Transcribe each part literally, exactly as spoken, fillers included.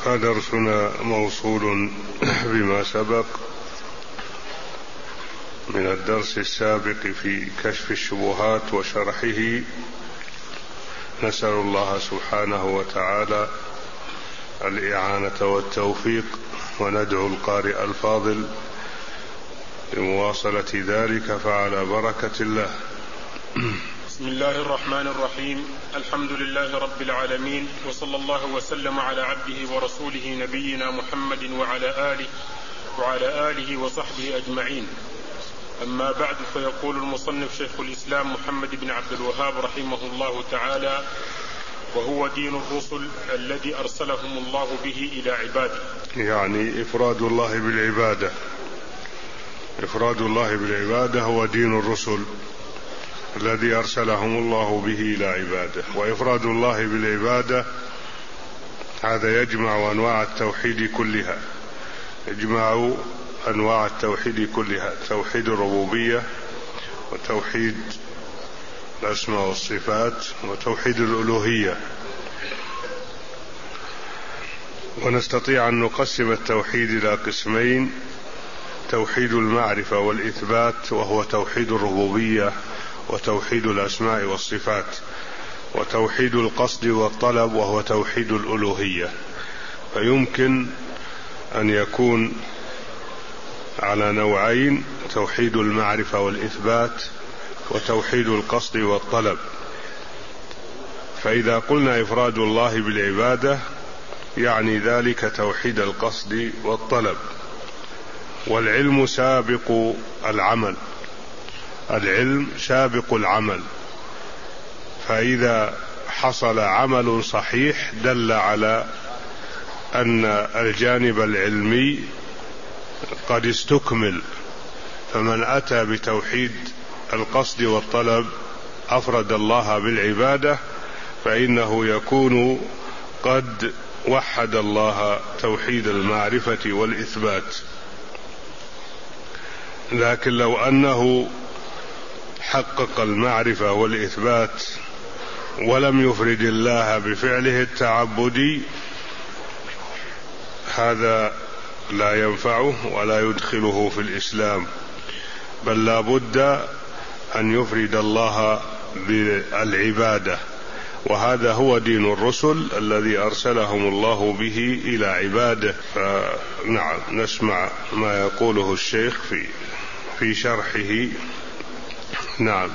درسنا موصول بما سبق من الدرس السابق في كشف الشبهات وشرحه. نسأل الله سبحانه وتعالى الإعانة والتوفيق، وندعو القارئ الفاضل لمواصلة ذلك فعلى بركة الله. بسم الله الرحمن الرحيم. الحمد لله رب العالمين، وصلى الله وسلم على عبده ورسوله نبينا محمد وعلى آله وعلى آله وصحبه أجمعين. أما بعد، فيقول المصنف شيخ الإسلام محمد بن عبد الوهاب رحمه الله تعالى: وهو دين الرسل الذي أرسلهم الله به إلى عباده. يعني إفراد الله بالعبادة، إفراد الله بالعبادة هو دين الرسل الذي أرسلهم الله به إلى عباده. وإفراد الله بالعبادة هذا يجمع أنواع التوحيد كلها، يجمع أنواع التوحيد كلها: توحيد الربوبية، وتوحيد الأسماء والصفات، وتوحيد الألوهية. ونستطيع أن نقسم التوحيد إلى قسمين: توحيد المعرفة والإثبات وهو توحيد الربوبية وتوحيد الأسماء والصفات، وتوحيد القصد والطلب وهو توحيد الألوهية. فيمكن أن يكون على نوعين: توحيد المعرفة والإثبات وتوحيد القصد والطلب. فإذا قلنا إفراد الله بالعبادة يعني ذلك توحيد القصد والطلب. والعلم سابق العمل، العلم سابق العمل، فإذا حصل عمل صحيح دل على أن الجانب العلمي قد استكمل. فمن أتى بتوحيد القصد والطلب أفرد الله بالعبادة، فإنه يكون قد وحد الله توحيد المعرفة والإثبات. لكن لو أنه حقق المعرفة والإثبات ولم يفرد الله بفعله التعبدي، هذا لا ينفعه ولا يدخله في الإسلام، بل لا بد أن يفرد الله بالعبادة. وهذا هو دين الرسل الذي أرسلهم الله به إلى عباده. فنعم، نسمع ما يقوله الشيخ في في شرحه. نعم.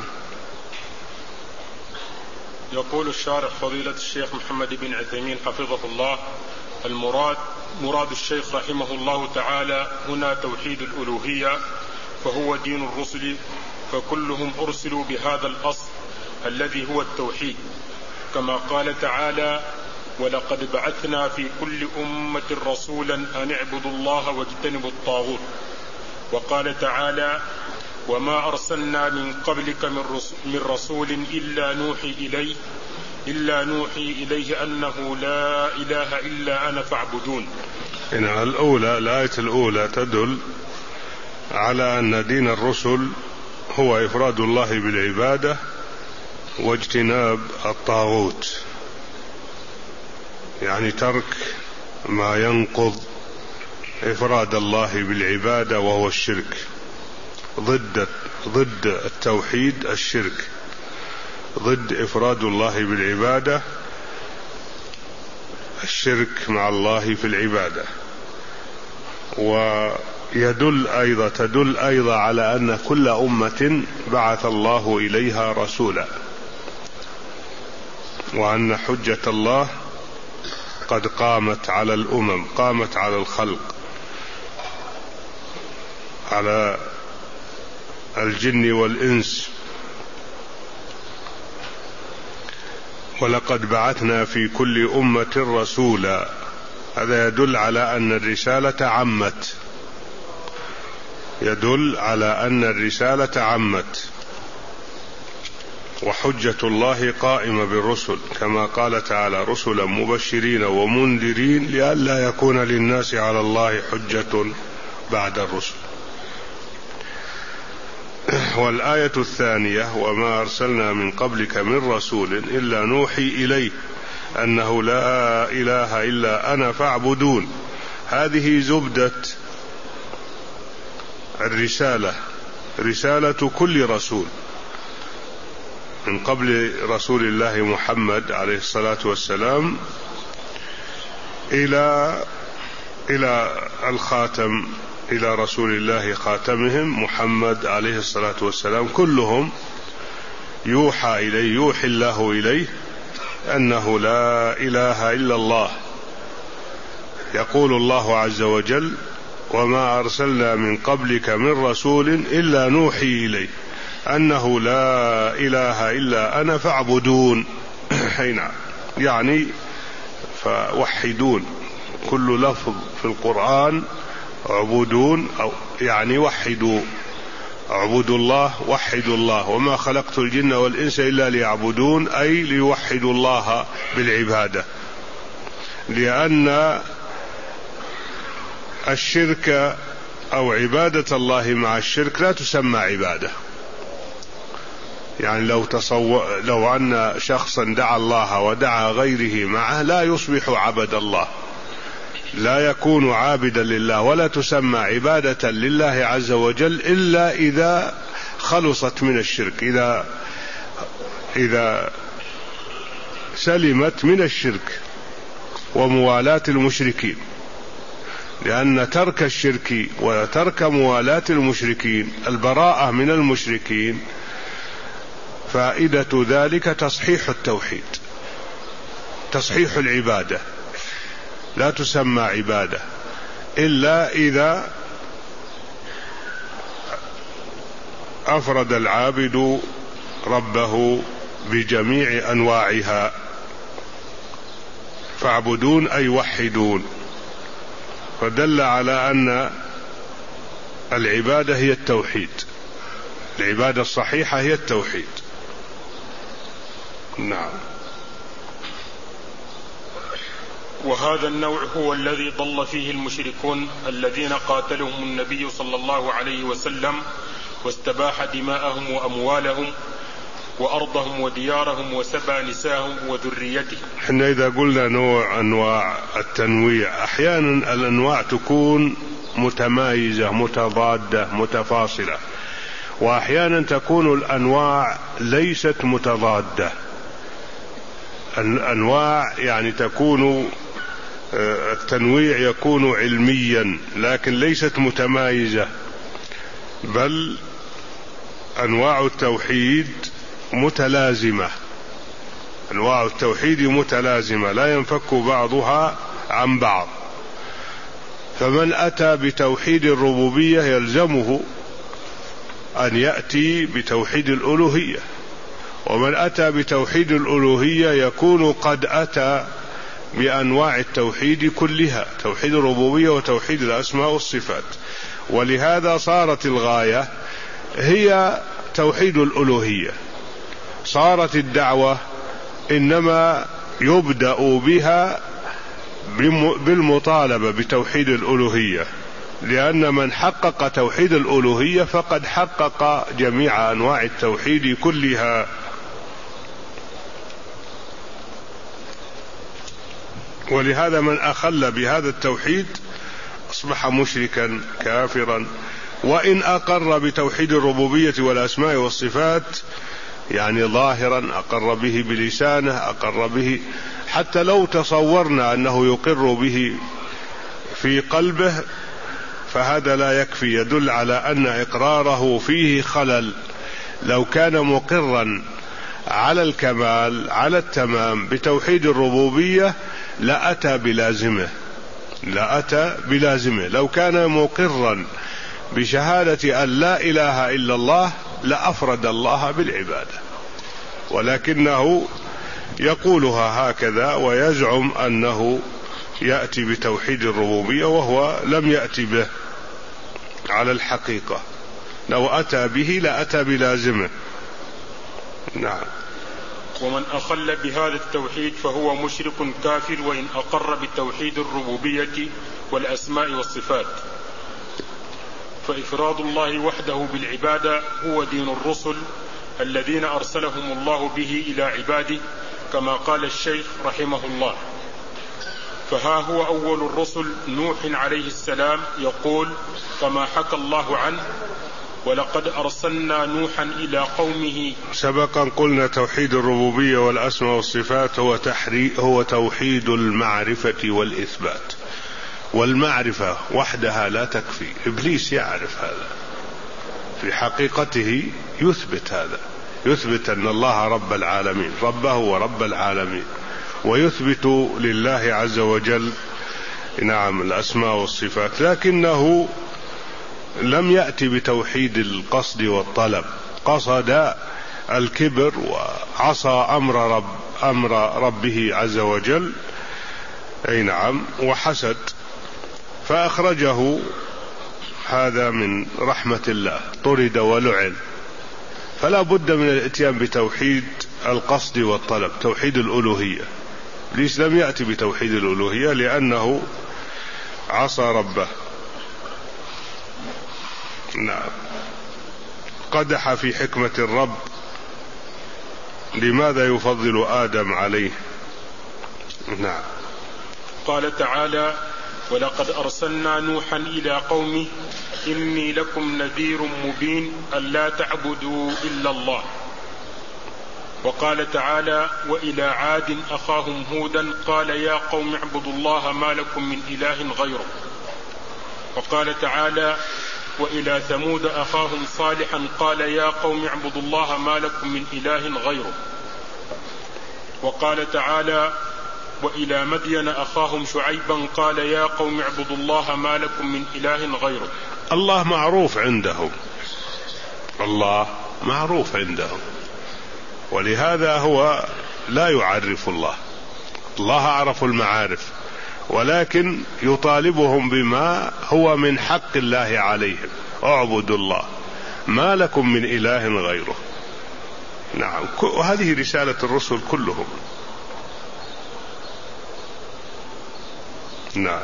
يقول الشارح فضيلة الشيخ محمد بن عثيمين حفظه الله: المراد مراد الشيخ رحمه الله تعالى هنا توحيد الألوهية، فهو دين الرسل، فكلهم أرسلوا بهذا الأصل الذي هو التوحيد، كما قال تعالى: ولقد بعثنا في كل أمة رسولا أن اعبدوا الله واجتنبوا الطاغوت. وقال تعالى: وما أرسلنا من قبلك من رسول إلا نوحي إليه إلا نوحي إليه أنه لا إله إلا أنا فاعبدون. إن الأولى الآية الأولى تدل على أن دين الرسل هو إفراد الله بالعبادة واجتناب الطاغوت، يعني ترك ما ينقض إفراد الله بالعبادة وهو الشرك. ضد ضد التوحيد الشرك، ضد إفراد الله بالعبادة الشرك مع الله في العبادة. ويدل أيضا تدل أيضا على أن كل أمة بعث الله إليها رسولا، وأن حجة الله قد قامت على الأمم، قامت على الخلق، على الجن والإنس. ولقد بعثنا في كل أمة رسولا، هذا يدل على أن الرسالة عمت، يدل على أن الرسالة عمت. وحجة الله قائمة بالرسل، كما قال تعالى: رسلا مبشرين ومنذرين لئلا يكون للناس على الله حجة بعد الرسل. والآية الثانية: وما أرسلنا من قبلك من رسول إلا نوحي إليه أنه لا إله إلا أنا فاعبدون. هذه زبدة الرسالة، رسالة كل رسول من قبل رسول الله محمد عليه الصلاة والسلام إلى إلى الخاتم، إلى رسول الله خاتمهم محمد عليه الصلاة والسلام، كلهم يوحى إليه، يوحي الله إليه أنه لا إله إلا الله. يقول الله عز وجل: وما أرسلنا من قبلك من رسول إلا نوحي إليه أنه لا إله إلا أنا فاعبدون. حين يعني فوحدون، كل لفظ في القرآن عبودون أو يعني وحدوا، اعبدوا الله، وحدوا الله، وما خلقت الجن والإنس إلا ليعبدون، أي ليوحدوا الله بالعبادة، لأن الشرك أو عبادة الله مع الشرك لا تسمى عبادة. يعني لو تصور لو أن شخصا دعا الله ودعا غيره معه لا يصبح عبد الله، لا يكون عابدا لله، ولا تسمى عبادة لله عز وجل إلا إذا خلصت من الشرك، إذا إذا سلمت من الشرك وموالاة المشركين. لأن ترك الشرك وترك موالاة المشركين، البراءة من المشركين، فائدة ذلك تصحيح التوحيد، تصحيح العبادة، لا تسمى عبادة إلا إذا أفرد العابد ربه بجميع أنواعها. فاعبدون أي وحدون، فدل على أن العبادة هي التوحيد، العبادة الصحيحة هي التوحيد. نعم. وهذا النوع هو الذي ضل فيه المشركون الذين قاتلهم النبي صلى الله عليه وسلم واستباح دماءهم وأموالهم وأرضهم وديارهم وسبى نساهم وذريتهم. احنا إذا قلنا نوع أنواع التنويع، أحيانا الأنواع تكون متمايزة متضادة متفاصلة، وأحيانا تكون الأنواع ليست متضادة. الأنواع يعني تكون التنويع يكون علميا لكن ليست متمايزة، بل أنواع التوحيد متلازمة، أنواع التوحيد متلازمة لا ينفك بعضها عن بعض. فمن أتى بتوحيد الربوبية يلزمه أن يأتي بتوحيد الألوهية، ومن أتى بتوحيد الألوهية يكون قد أتى بأنواع التوحيد كلها، توحيد الربوبية وتوحيد الأسماء والصفات. ولهذا صارت الغاية هي توحيد الألوهية، صارت الدعوة إنما يبدأ بها بالمطالبة بتوحيد الألوهية، لأن من حقق توحيد الألوهية فقد حقق جميع أنواع التوحيد كلها. ولهذا من أخل بهذا التوحيد أصبح مشركا كافرا، وإن أقر بتوحيد الربوبية والأسماء والصفات يعني ظاهرا أقر به بلسانه، أقر به حتى لو تصورنا أنه يقر به في قلبه، فهذا لا يكفي، يدل على أن إقراره فيه خلل. لو كان مقرا على الكمال على التمام بتوحيد الربوبية لأتى بلازمه، لأتى بلازمه. لو كان مقرا بشهادة أن لا إله إلا الله لأفرد الله بالعبادة، ولكنه يقولها هكذا ويزعم أنه يأتي بتوحيد الربوبية وهو لم يأتي به على الحقيقة. لو أتى به لأتى بلازمه. نعم. ومن أخل بهذا التوحيد فهو مشرك كافر وإن أقر بتوحيد الربوبية والأسماء والصفات. فإفراد الله وحده بالعبادة هو دين الرسل الذين أرسلهم الله به إلى عباده، كما قال الشيخ رحمه الله. فها هو أول الرسل نوح عليه السلام يقول كما حكى الله عنه: ولقد أرسلنا نوحا إلى قومه. سبقا قلنا توحيد الربوبية والأسماء والصفات هو, هو توحيد المعرفة والإثبات، والمعرفة وحدها لا تكفي. إبليس يعرف هذا، في حقيقته يثبت هذا، يثبت أن الله رب العالمين، ربه ورب العالمين، ويثبت لله عز وجل نعم الأسماء والصفات، لكنه لم يأتي بتوحيد القصد والطلب، قصد الكبر وعصى أمر رب أمر ربه عز وجل، أي نعم، وحسد، فأخرجه هذا من رحمة الله، طرد ولعن. فلا بد من الاتيان بتوحيد القصد والطلب، توحيد الألوهية. ليش لم يأتي بتوحيد الألوهية؟ لأنه عصى ربه. نعم. قدح في حكمة الرب، لماذا يفضل آدم عليه؟ نعم. قال تعالى: ولقد أرسلنا نوحا إلى قومه إني لكم نذير مبين ألا تعبدوا إلا الله. وقال تعالى: وإلى عاد أخاهم هودا قال يا قوم اعبدوا الله ما لكم من إله غيره. وقال تعالى: وإلى ثمود أخاهم صالحا قال يا قوم اعبدوا الله ما لكم من إله غيره. وقال تعالى: وإلى مدين أخاهم شعيبا قال يا قوم اعبدوا الله ما لكم من إله غيره. الله معروف عندهم، الله معروف عندهم، ولهذا هو لا يعرف الله، الله أعرف المعارف، ولكن يطالبهم بما هو من حق الله عليهم: اعبدوا الله ما لكم من إله غيره. نعم. وهذه رسالة الرسل كلهم. نعم.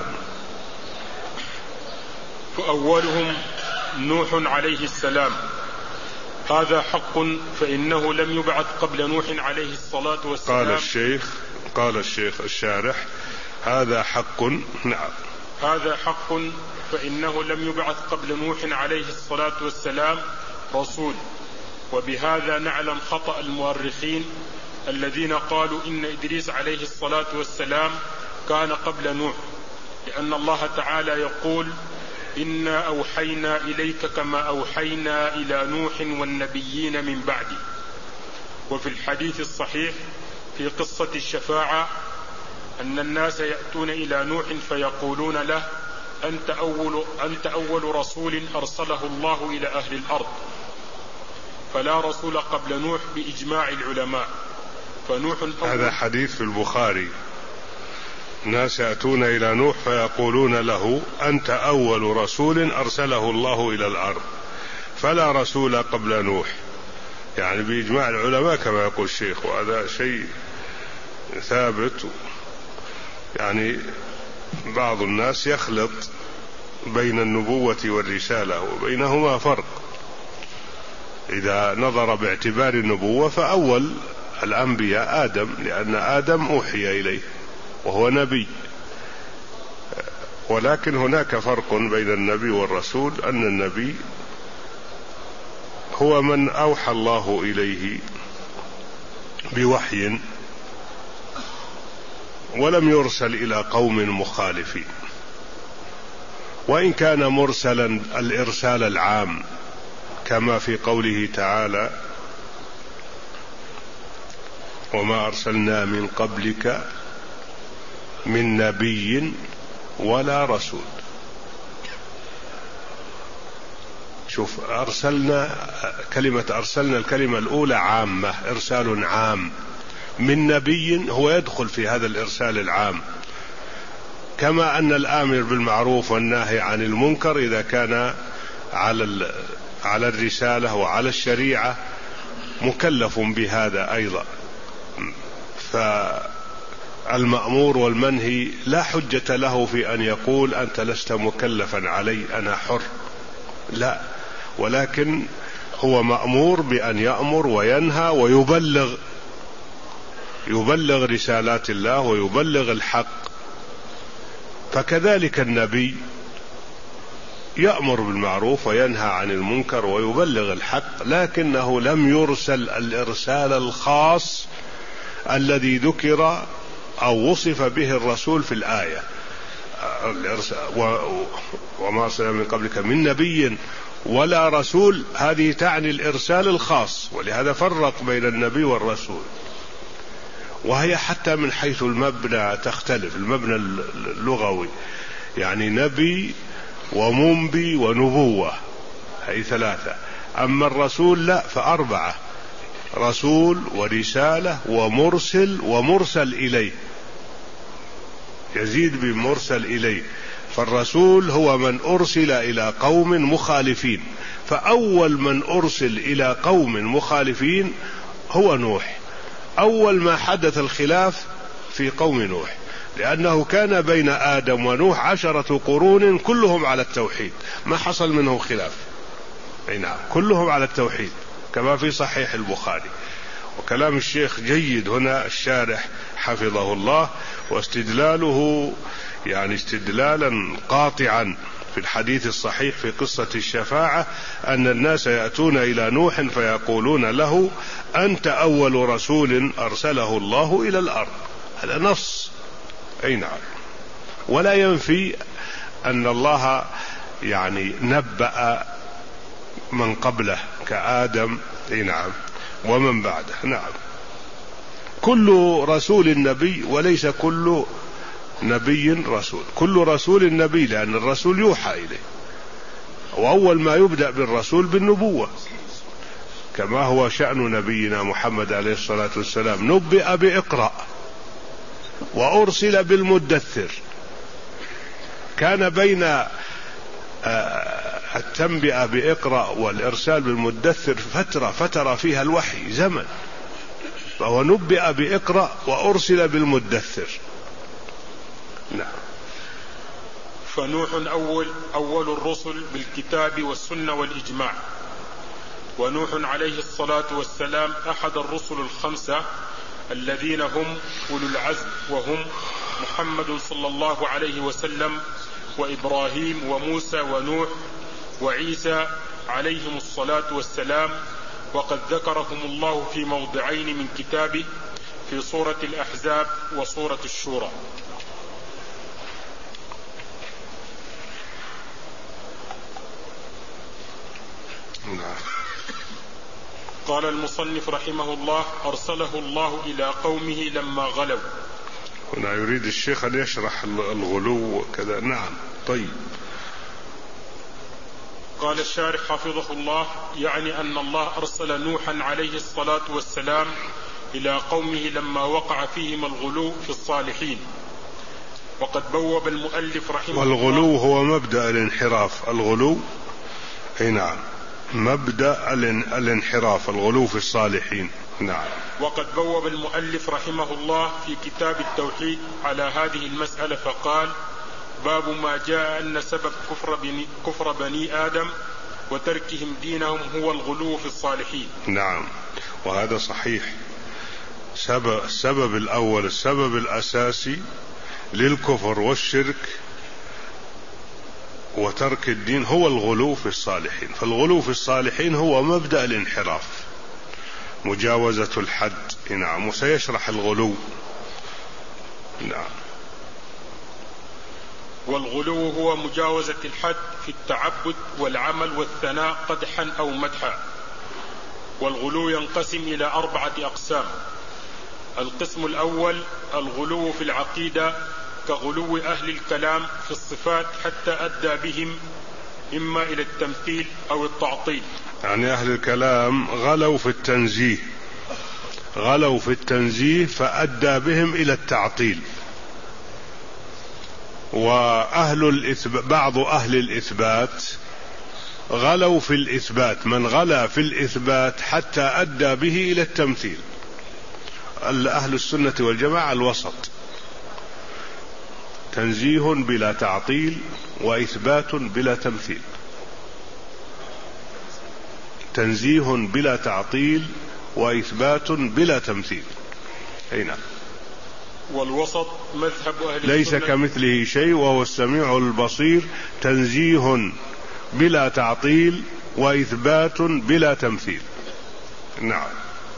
فأولهم نوح عليه السلام، هذا حق فإنه لم يبعث قبل نوح عليه الصلاة والسلام. قال الشيخ قال الشيخ الشارح: هذا حق. نعم. هذا حق فإنه لم يبعث قبل نوح عليه الصلاة والسلام رسول. وبهذا نعلم خطأ المؤرخين الذين قالوا إن إدريس عليه الصلاة والسلام كان قبل نوح، لأن الله تعالى يقول: إنا أوحينا إليك كما أوحينا إلى نوح والنبيين من بعده. وفي الحديث الصحيح في قصة الشفاعة أن الناس يأتون إلى نوح فيقولون له: أنت أول, أنت أول رسول أرسله الله إلى أهل الأرض. فلا رسول قبل نوح بإجماع العلماء، فنوح هذا حديث في البخاري. ناس يأتون إلى نوح فيقولون له: أنت أول رسول أرسله الله إلى الأرض، فلا رسول قبل نوح، يعني بإجماع العلماء كما يقول الشيخ، وهذا شيء ثابت. يعني بعض الناس يخلط بين النبوة والرسالة وبينهما فرق. إذا نظر باعتبار النبوة فأول الأنبياء آدم، لأن آدم أوحي إليه وهو نبي، ولكن هناك فرق بين النبي والرسول، أن النبي هو من أوحى الله إليه بوحي ولم يرسل إلى قوم مخالفين، وإن كان مرسلا الإرسال العام كما في قوله تعالى: وما أرسلنا من قبلك من نبي ولا رسول. شوف، أرسلنا، كلمة أرسلنا الكلمة الأولى عامة، إرسال عام. من نبي هو يدخل في هذا الإرسال العام، كما أن الآمر بالمعروف والناهي عن المنكر إذا كان على على الرسالة وعلى الشريعة مكلف بهذا أيضا. فالمأمور والمنهي لا حجة له في أن يقول أنت لست مكلفا علي، أنا حر، لا، ولكن هو مأمور بأن يأمر وينهى ويبلغ يبلغ رسالات الله ويبلغ الحق. فكذلك النبي يأمر بالمعروف وينهى عن المنكر ويبلغ الحق، لكنه لم يرسل الإرسال الخاص الذي ذكر أو وصف به الرسول في الآية، وما أرسلنا من قبلك من نبي ولا رسول، هذه تعني الإرسال الخاص، ولهذا فرق بين النبي والرسول. وهي حتى من حيث المبنى تختلف، المبنى اللغوي، يعني نبي ومنبي ونبوة، هي ثلاثة. أما الرسول لا، فأربعة: رسول ورسالة ومرسل ومرسل إليه، يزيد بمرسل إليه. فالرسول هو من أرسل إلى قوم مخالفين، فأول من أرسل إلى قوم مخالفين هو نوح. أول ما حدث الخلاف في قوم نوح، لأنه كان بين آدم ونوح عشرة قرون كلهم على التوحيد، ما حصل منهم خلاف. أي نعم، كلهم على التوحيد كما في صحيح البخاري. وكلام الشيخ جيد هنا، الشارح حفظه الله، واستدلاله يعني استدلالا قاطعا في الحديث الصحيح في قصة الشفاعة، أن الناس يأتون إلى نوح فيقولون له: أنت أول رسول أرسله الله إلى الأرض. هذا نص. أي نعم. ولا ينفي أن الله يعني نبأ من قبله كآدم، أي نعم، ومن بعده. نعم، كل رسول نبي وليس كل نبي رسول. كل رسول نبي، لأن الرسول يوحى إليه، وأول ما يبدأ بالرسول بالنبوة، كما هو شأن نبينا محمد عليه الصلاة والسلام. نبئ بإقرأ وأرسل بالمدثر. كان بين التنبئة بإقرأ والإرسال بالمدثر فترة فترة فيها الوحي، زمن، فهو نبئ بإقرأ وأرسل بالمدثر. نعم. فنوح أول أول الرسل بالكتاب والسنة والإجماع، ونوح عليه الصلاة والسلام أحد الرسل الخمسة الذين هم أولو العزم، وهم محمد صلى الله عليه وسلم وإبراهيم وموسى ونوح وعيسى عليهم الصلاة والسلام. وقد ذكرهم الله في موضعين من كتابه، في سورة الأحزاب وسورة الشورى. قال المصنف رحمه الله: أرسله الله إلى قومه لما غلوا. هنا يريد الشيخ أن يشرح الغلو وكذا. نعم، طيب. قال الشارح حفظه الله: يعني أن الله أرسل نوحا عليه الصلاة والسلام إلى قومه لما وقع فيهم الغلو في الصالحين. وقد بوب المؤلف رحمه الله. والغلو هو مبدأ الانحراف. الغلو، أي نعم، مبدأ الانحراف، الغلو في الصالحين. نعم. وقد بوب المؤلف رحمه الله في كتاب التوحيد على هذه المسألة فقال: باب ما جاء أن سبب كفر بني, كفر بني آدم وتركهم دينهم هو الغلو في الصالحين. نعم، وهذا صحيح. سبب السبب الأول، السبب الأساسي للكفر والشرك وترك الدين هو الغلو في الصالحين. فالغلو في الصالحين هو مبدأ الانحراف، مجاوزة الحد. نعم، وسيشرح الغلو. نعم. والغلو هو مجاوزة الحد في التعبد والعمل والثناء قدحا أو مدحا. والغلو ينقسم إلى أربعة أقسام. القسم الأول الغلو في العقيدة، كغلو أهل الكلام في الصفات حتى أدى بهم إما إلى التمثيل أو التعطيل. يعني أهل الكلام غلوا في التنزيه، غلوا في التنزيه فأدى بهم إلى التعطيل. وأهل الإثبات، بعض أهل الإثبات غلوا في الإثبات، من غلا في الإثبات حتى أدى به إلى التمثيل. أهل السنة والجماعة الوسط، تنزيه بلا تعطيل وإثبات بلا تمثيل. تنزيه بلا تعطيل وإثبات بلا تمثيل. أي نعم. والوسط مذهب أهل ليس السنة كمثله شيء وهو السميع البصير، تنزيه بلا تعطيل وإثبات بلا تمثيل. نعم.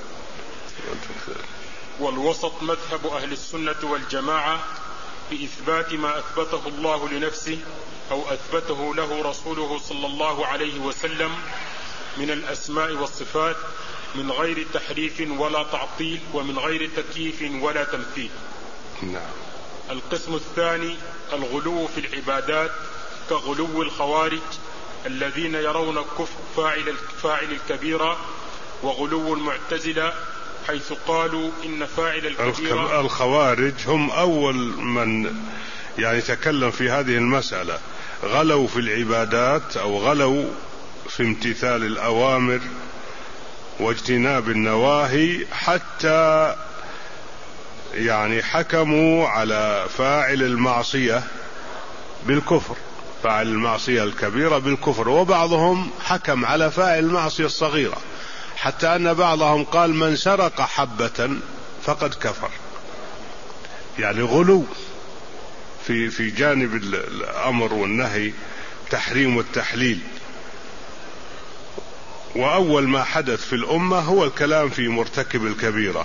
والوسط مذهب أهل السنة والجماعة بإثبات ما أثبته الله لنفسه أو أثبته له رسوله صلى الله عليه وسلم من الأسماء والصفات من غير تحريف ولا تعطيل ومن غير تكييف ولا تمثيل. نعم. القسم الثاني الغلو في العبادات كغلو الخوارج الذين يرون كفر فاعل فاعل الكبيرة، وغلو المعتزلة حيث قالوا إن فاعل الكبيرة. الخوارج هم أول من يعني تكلم في هذه المسألة، غلوا في العبادات أو غلوا في امتثال الأوامر واجتناب النواهي، حتى يعني حكموا على فاعل المعصية بالكفر، فاعل المعصية الكبيرة بالكفر، وبعضهم حكم على فاعل المعصية الصغيرة، حتى أن بعضهم قال من سرق حبة فقد كفر. يعني غلو في في جانب الأمر والنهي، تحريم والتحليل. وأول ما حدث في الأمة هو الكلام في مرتكب الكبيرة،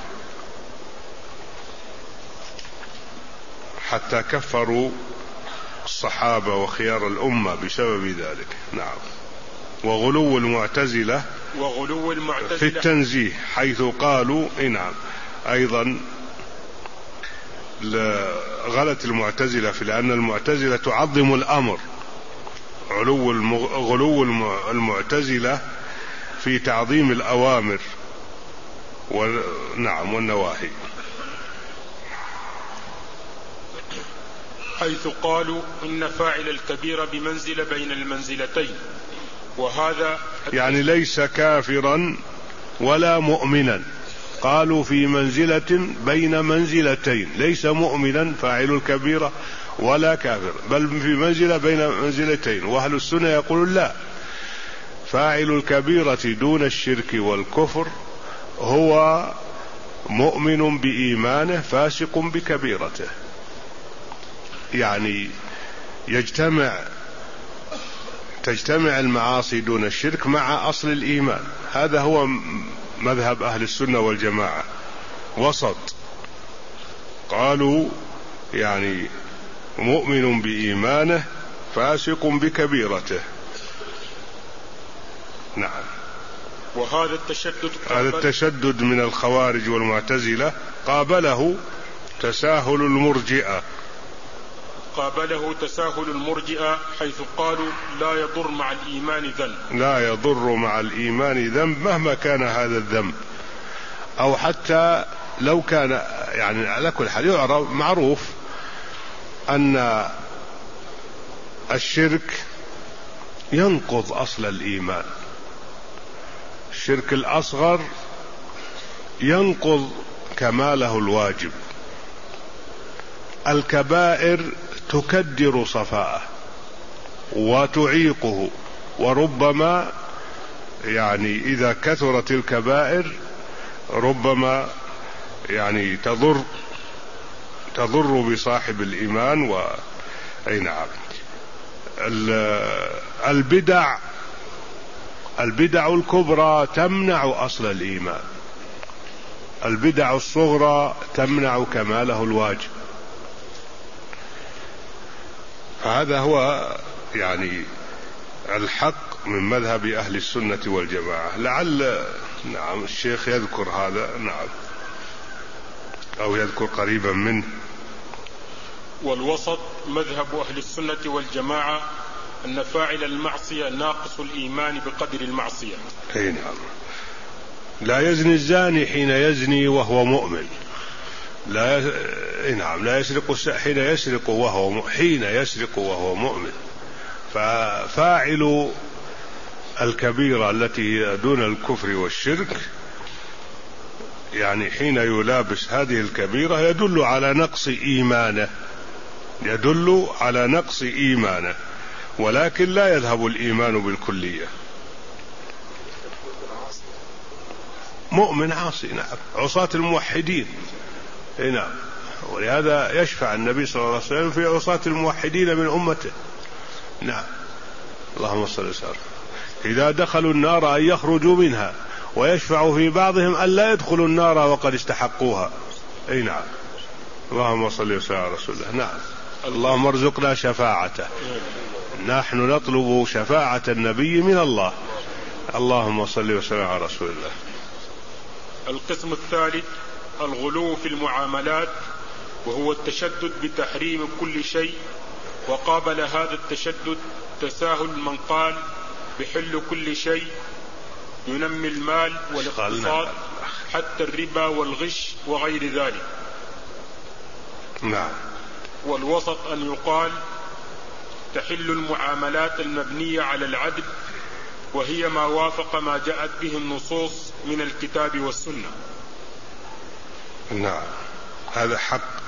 حتى كفروا الصحابة وخيار الأمة بسبب ذلك. نعم. وغلو المعتزلة وغلو المعتزلة في التنزيه حيث قالوا نعم أيضا غلت المعتزلة في، لأن المعتزلة تعظم الأمر، علو غلو المعتزلة في تعظيم الأوامر ونعم والنواهي، حيث قالوا إن فاعل الكبيرة بمنزلة بين المنزلتين، وهذا يعني ليس كافرا ولا مؤمنا، قالوا في منزلة بين منزلتين، ليس مؤمنا فاعل الكبيرة ولا كافر، بل في منزلة بين منزلتين. وأهل السنة يقولون لا، فاعل الكبيرة دون الشرك والكفر هو مؤمن بإيمانه فاسق بكبيرته، يعني يجتمع تجتمع المعاصي دون الشرك مع أصل الإيمان. هذا هو مذهب أهل السنة والجماعة، وسط. قالوا يعني مؤمن بإيمانه فاسق بكبيرته. نعم. وهذا التشدد هذا التشدد من الخوارج والمعتزلة قابله تساهل المرجئة قابله تساهل المرجئة حيث قالوا لا يضر مع الإيمان ذنب، لا يضر مع الإيمان ذنب مهما كان هذا الذنب، أو حتى لو كان يعني على كل حال يعرف معروف أن الشرك ينقض أصل الإيمان، الشرك الأصغر ينقض كماله الواجب، الكبائر تكدر صفاءه وتعيقه، وربما يعني إذا كثرت الكبائر ربما يعني تضر تضر بصاحب الإيمان. و أي نعم. البدع البدع الكبرى تمنع أصل الإيمان، البدع الصغرى تمنع كماله الواجب. فهذا هو يعني الحق من مذهب أهل السنة والجماعة. لعل نعم الشيخ يذكر هذا، نعم، أو يذكر قريبا منه. والوسط مذهب أهل السنة والجماعة أن فاعل المعصية ناقص الإيمان بقدر المعصية. أي نعم. لا يزني الزاني حين يزني وهو مؤمن، لا ي... نعم لا يسرق حين يسرق وهو م... حين يسرق وهو مؤمن. ففاعل الكبيرة التي دون الكفر والشرك يعني حين يلابس هذه الكبيرة يدل على نقص إيمانه، يدل على نقص إيمانه، ولكن لا يذهب الإيمان بالكلية. مؤمن عاصي، نعم، عصاة الموحدين نعم. ولهذا يشفع النبي صلى الله عليه وسلم في عصاة الموحدين من أمته. نعم. اللهم صل وسلم. إذا دخلوا النار أن يخرجوا منها، ويشفع في بعضهم أن لا يدخلوا النار وقد استحقوها. أي نعم. اللهم صل وسلم على رسول الله. نعم. اللهم ارزقنا شفاعته. نحن نطلب شفاعة النبي من الله. اللهم صل وسلم على رسول الله. القسم الثالث الغلو في المعاملات، وهو التشدد بتحريم كل شيء. وقابل هذا التشدد تساهل من قال بحل كل شيء ينمي المال والاقتصاد حتى الربا والغش وغير ذلك. نعم. والوسط أن يقال تحل المعاملات المبنية على العدل، وهي ما وافق ما جاءت به النصوص من الكتاب والسنة. نعم، هذا حق.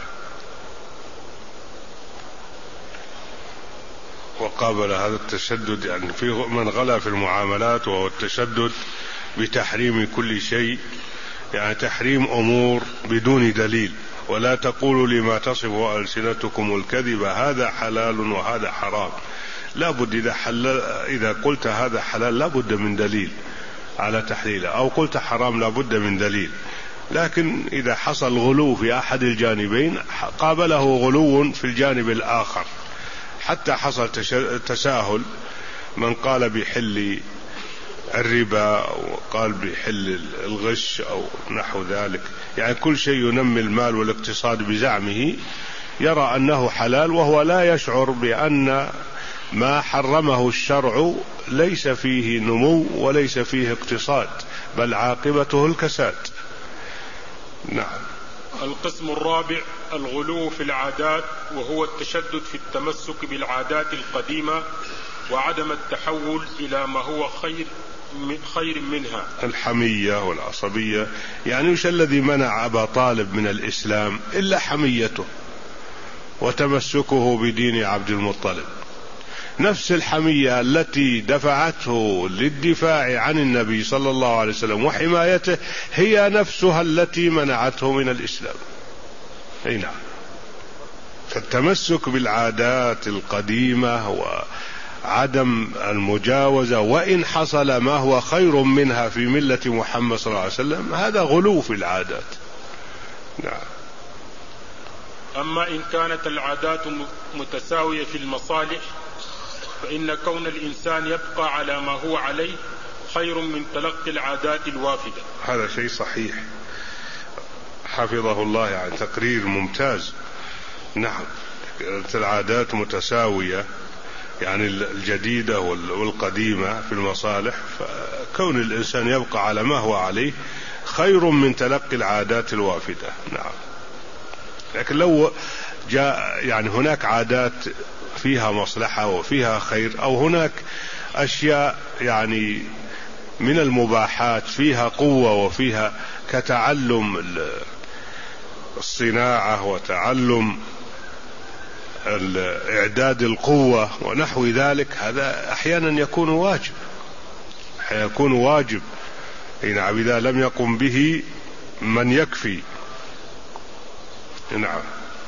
وقابل هذا التشدد يعني في من غلا في المعاملات، وهو التشدد بتحريم كل شيء، يعني تحريم أمور بدون دليل. ولا تقولوا لما تصف ألسنتكم الكذب هذا حلال وهذا حرام. لا بد إذا, حلل إذا قلت هذا حلال لا بد من دليل على تحليله، أو قلت حرام لا بد من دليل. لكن إذا حصل غلو في أحد الجانبين قابله غلو في الجانب الآخر، حتى حصل تساهل، من قال بحل الربا وقال بحل الغش أو نحو ذلك، يعني كل شيء ينمي المال والاقتصاد بزعمه يرى أنه حلال، وهو لا يشعر بأن ما حرمه الشرع ليس فيه نمو وليس فيه اقتصاد، بل عاقبته الكساد. نعم. القسم الرابع الغلو في العادات، وهو التشدد في التمسك بالعادات القديمة وعدم التحول إلى ما هو خير خير منها. الحمية والعصبية، يعني وش الذي منع أبا طالب من الإسلام إلا حميته وتمسكه بدين عبد المطلب. نفس الحمية التي دفعته للدفاع عن النبي صلى الله عليه وسلم وحمايته هي نفسها التي منعته من الإسلام. أي نعم. فالتمسك بالعادات القديمة وعدم المجاوزة وإن حصل ما هو خير منها في ملة محمد صلى الله عليه وسلم هذا غلو في العادات. نعم. أما إن كانت العادات متساوية في المصالح فإن كون الإنسان يبقى على ما هو عليه خير من تلقي العادات الوافدة. هذا شيء صحيح، حفظه الله، يعني تقرير ممتاز. نعم. العادات متساوية، يعني الجديدة والقديمة في المصالح، فكون الإنسان يبقى على ما هو عليه خير من تلقي العادات الوافدة. نعم. لكن لو جاء يعني هناك عادات فيها مصلحة وفيها خير، أو هناك أشياء يعني من المباحات فيها قوة وفيها كتعلم الصناعة وتعلم إعداد القوة ونحو ذلك، هذا أحيانا يكون واجب يكون واجب نعم إذا لم يقم به من يكفي. نعم.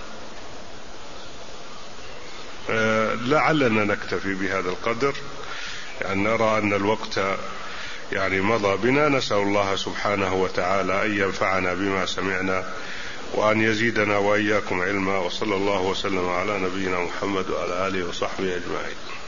أه لعلنا نكتفي بهذا القدر، يعني نرى أن الوقت يعني مضى بنا. نسأل الله سبحانه وتعالى أن ينفعنا بما سمعنا وأن يزيدنا وإياكم علما، وصلى الله وسلم على نبينا محمد وعلى آله وصحبه أجمعين.